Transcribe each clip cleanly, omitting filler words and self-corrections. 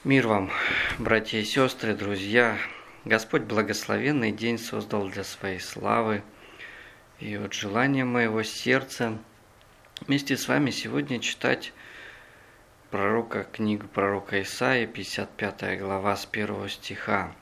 Мир вам, братья и сестры, друзья! Господь благословенный день создал для своей славы. И от желания моего сердца вместе с вами сегодня читать книгу пророка Исаии, 55 глава с 1 стиха.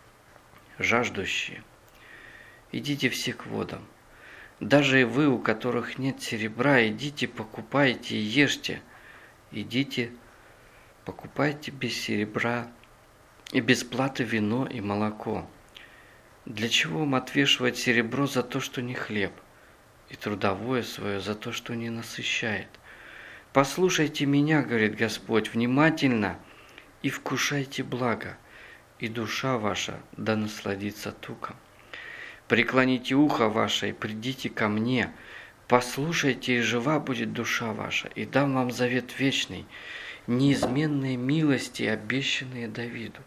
«Жаждущие, идите все к водам. Даже и вы, у которых нет серебра, идите, покупайте и ешьте. Идите, покупайте без серебра и без платы вино и молоко. Для чего вам отвешивать серебро за то, что не хлеб, и трудовое свое за то, что не насыщает? Послушайте меня, говорит Господь, внимательно, и вкушайте благо, и душа ваша да насладится туком. Преклоните ухо ваше и придите ко мне, послушайте, и жива будет душа ваша, и дам вам завет вечный, неизменные милости, обещанные Давиду.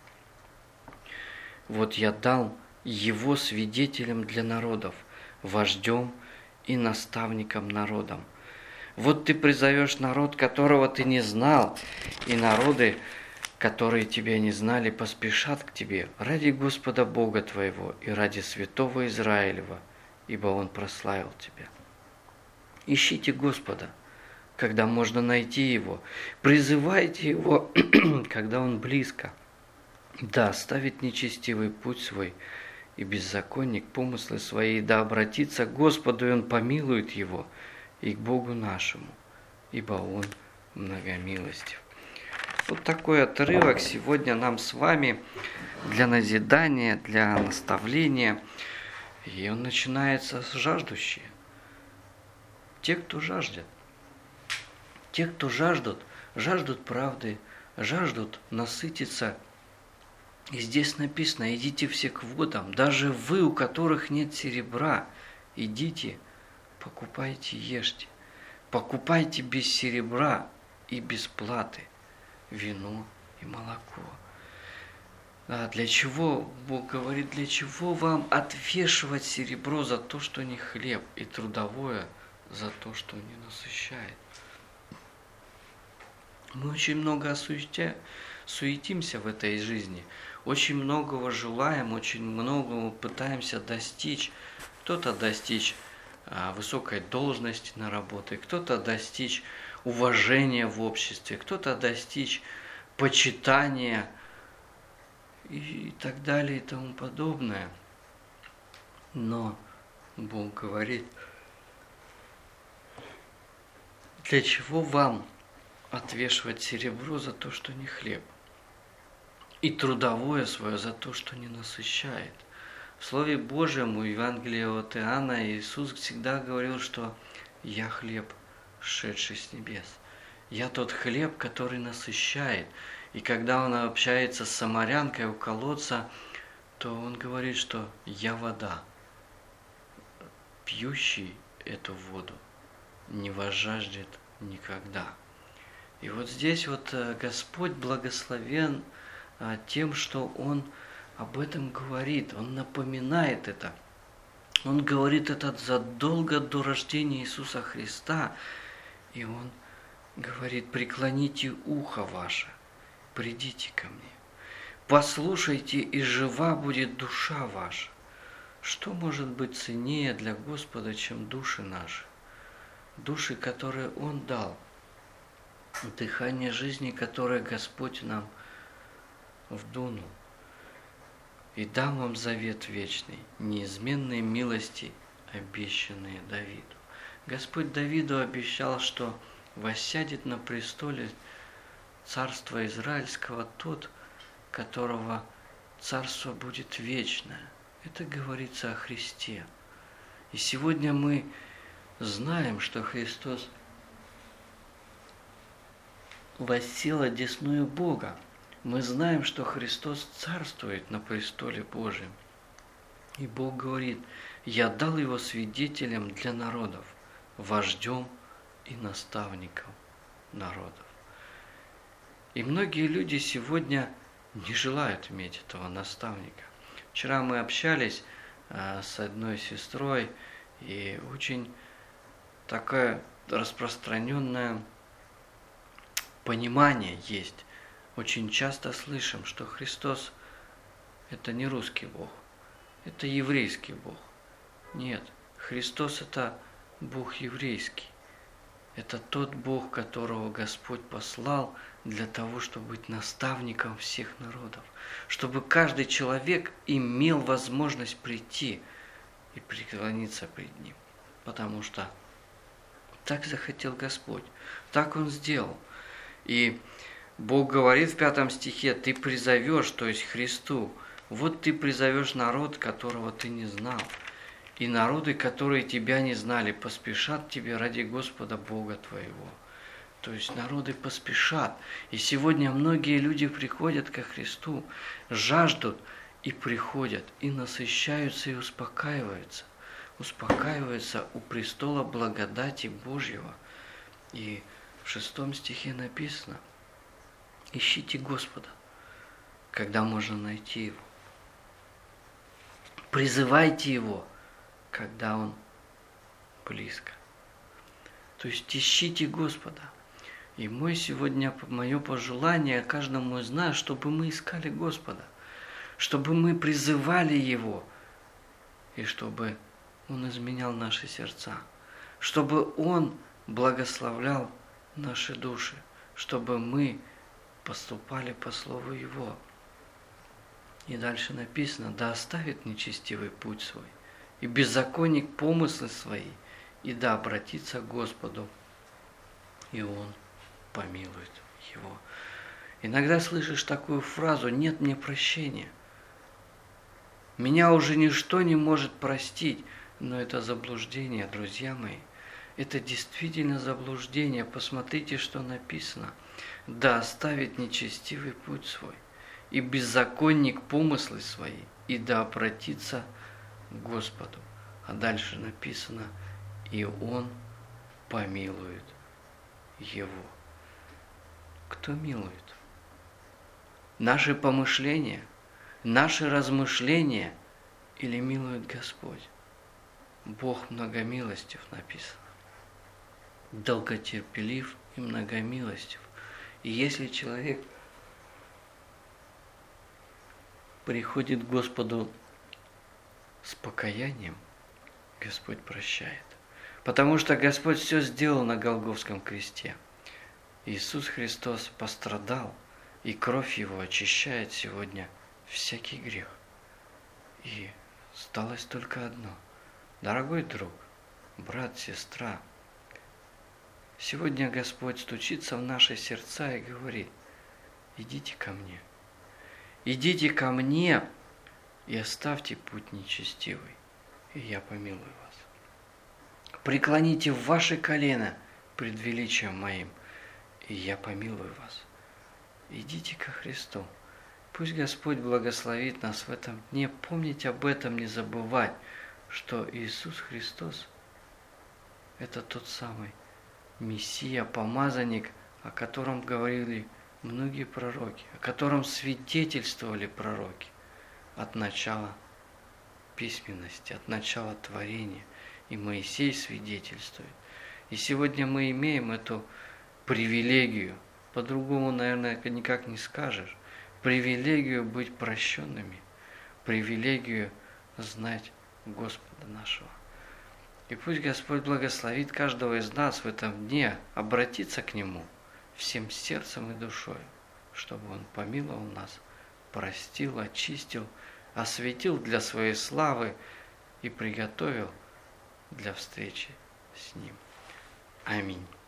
Вот я дал его свидетелем для народов, вождем и наставником народам. Вот ты призовешь народ, которого ты не знал, и народы, которые тебя не знали, поспешат к тебе ради Господа Бога твоего и ради святого Израилева, ибо Он прославил тебя. Ищите Господа, когда можно найти Его, призывайте Его, когда Он близко. Да оставит нечестивый путь свой, и беззаконник помыслы свои, да обратится к Господу, и Он помилует его, и к Богу нашему, ибо Он многомилостив». Вот такой отрывок сегодня нам с вами для назидания, для наставления. И он начинается с жаждущие. Те, кто жаждет. Те, кто жаждут правды, жаждут насытиться. И здесь написано: идите все к водам, даже вы, у которых нет серебра, идите, покупайте, ешьте. Покупайте без серебра и без платы вино и молоко. А для чего, Бог говорит, для чего вам отвешивать серебро за то, что не хлеб, и трудовое за то, что не насыщает? Мы очень много суетимся в этой жизни, очень многого желаем, очень многого пытаемся достичь. Кто-то достичь высокой должности на работе, кто-то достичь уважения в обществе, кто-то достичь почитания и так далее и тому подобное. Но Бог говорит: для чего вам отвешивать серебро за то, что не хлеб, и трудовое свое за то, что не насыщает? В Слове Божьем, у Евангелия от Иоанна, Иисус всегда говорил, что «Я хлеб, сшедший с небес». «Я тот хлеб, который насыщает». И когда Он общается с самарянкой у колодца, то Он говорит, что «Я вода, пьющий эту воду не возжаждет никогда». И вот здесь вот Господь благословен тем, что Он об этом говорит, Он напоминает это. Он говорит это задолго до рождения Иисуса Христа. И Он говорит: преклоните ухо ваше, придите ко мне, послушайте, и жива будет душа ваша. Что может быть ценнее для Господа, чем души наши? Души, которые Он дал, дыхание жизни, которое Господь нам вдунул. «И дам вам завет вечный, неизменные милости, обещанные Давиду». Господь Давиду обещал, что воссядет на престоле царства израильского тот, которого царство будет вечное. Это говорится о Христе. И сегодня мы знаем, что Христос воссел одесную Бога. Мы знаем, что Христос царствует на престоле Божьем. И Бог говорит: «Я дал Его свидетелем для народов, вождем и наставником народов». И многие люди сегодня не желают иметь этого наставника. Вчера мы общались с одной сестрой, и очень такое распространенное понимание есть очень часто слышим, что Христос – это не русский Бог, это еврейский Бог. Нет, Христос – это Бог еврейский. Это тот Бог, которого Господь послал для того, чтобы быть наставником всех народов, чтобы каждый человек имел возможность прийти и преклониться пред Ним. Потому что так захотел Господь, так Он сделал. И Бог говорит в 5 стихе: ты призовешь, то есть Христу, вот ты призовешь народ, которого ты не знал. И народы, которые тебя не знали, поспешат тебе ради Господа Бога твоего. То есть народы поспешат. И сегодня многие люди приходят ко Христу, жаждут и приходят, и насыщаются, и успокаиваются. Успокаиваются у престола благодати Божьего. И в 6 стихе написано: ищите Господа, когда можно найти Его. Призывайте Его, когда Он близко. То есть ищите Господа. И мое пожелание каждому из нас, чтобы мы искали Господа, чтобы мы призывали Его, и чтобы Он изменял наши сердца, чтобы Он благословлял наши души, чтобы мы поступали по слову Его. И дальше написано: да оставит нечестивый путь свой, и беззаконник помыслы свои, и да обратится к Господу, и Он помилует его. Иногда слышишь такую фразу: нет мне прощения. Меня уже ничто не может простить. Но это заблуждение, друзья мои. Это действительно заблуждение. Посмотрите, что написано: да оставит нечестивый путь свой, и беззаконник помыслы свои, и да обратится к Господу. А дальше написано: и Он помилует его. Кто милует? Наши помышления, наши размышления или милует Господь? Бог многомилостив написано. Долготерпелив и многомилостив. И если человек приходит к Господу с покаянием, Господь прощает. Потому что Господь все сделал на Голгофском кресте. Иисус Христос пострадал, и кровь Его очищает сегодня всякий грех. И осталось только одно. Дорогой друг, брат, сестра, сегодня Господь стучится в наши сердца и говорит: идите ко мне. Идите ко мне и оставьте путь нечестивый, и я помилую вас. Преклоните ваши колена пред величием моим, и я помилую вас. Идите ко Христу. Пусть Господь благословит нас в этом дне. Помнить об этом, не забывать, что Иисус Христос – это тот самый Мессия, помазанник, о котором говорили многие пророки, о котором свидетельствовали пророки от начала письменности, от начала творения. И Моисей свидетельствует. И сегодня мы имеем эту привилегию, по-другому, наверное, никак не скажешь, привилегию быть прощенными, привилегию знать Господа нашего. И пусть Господь благословит каждого из нас в этом дне обратиться к Нему всем сердцем и душой, чтобы Он помиловал нас, простил, очистил, осветил для Своей славы и приготовил для встречи с Ним. Аминь.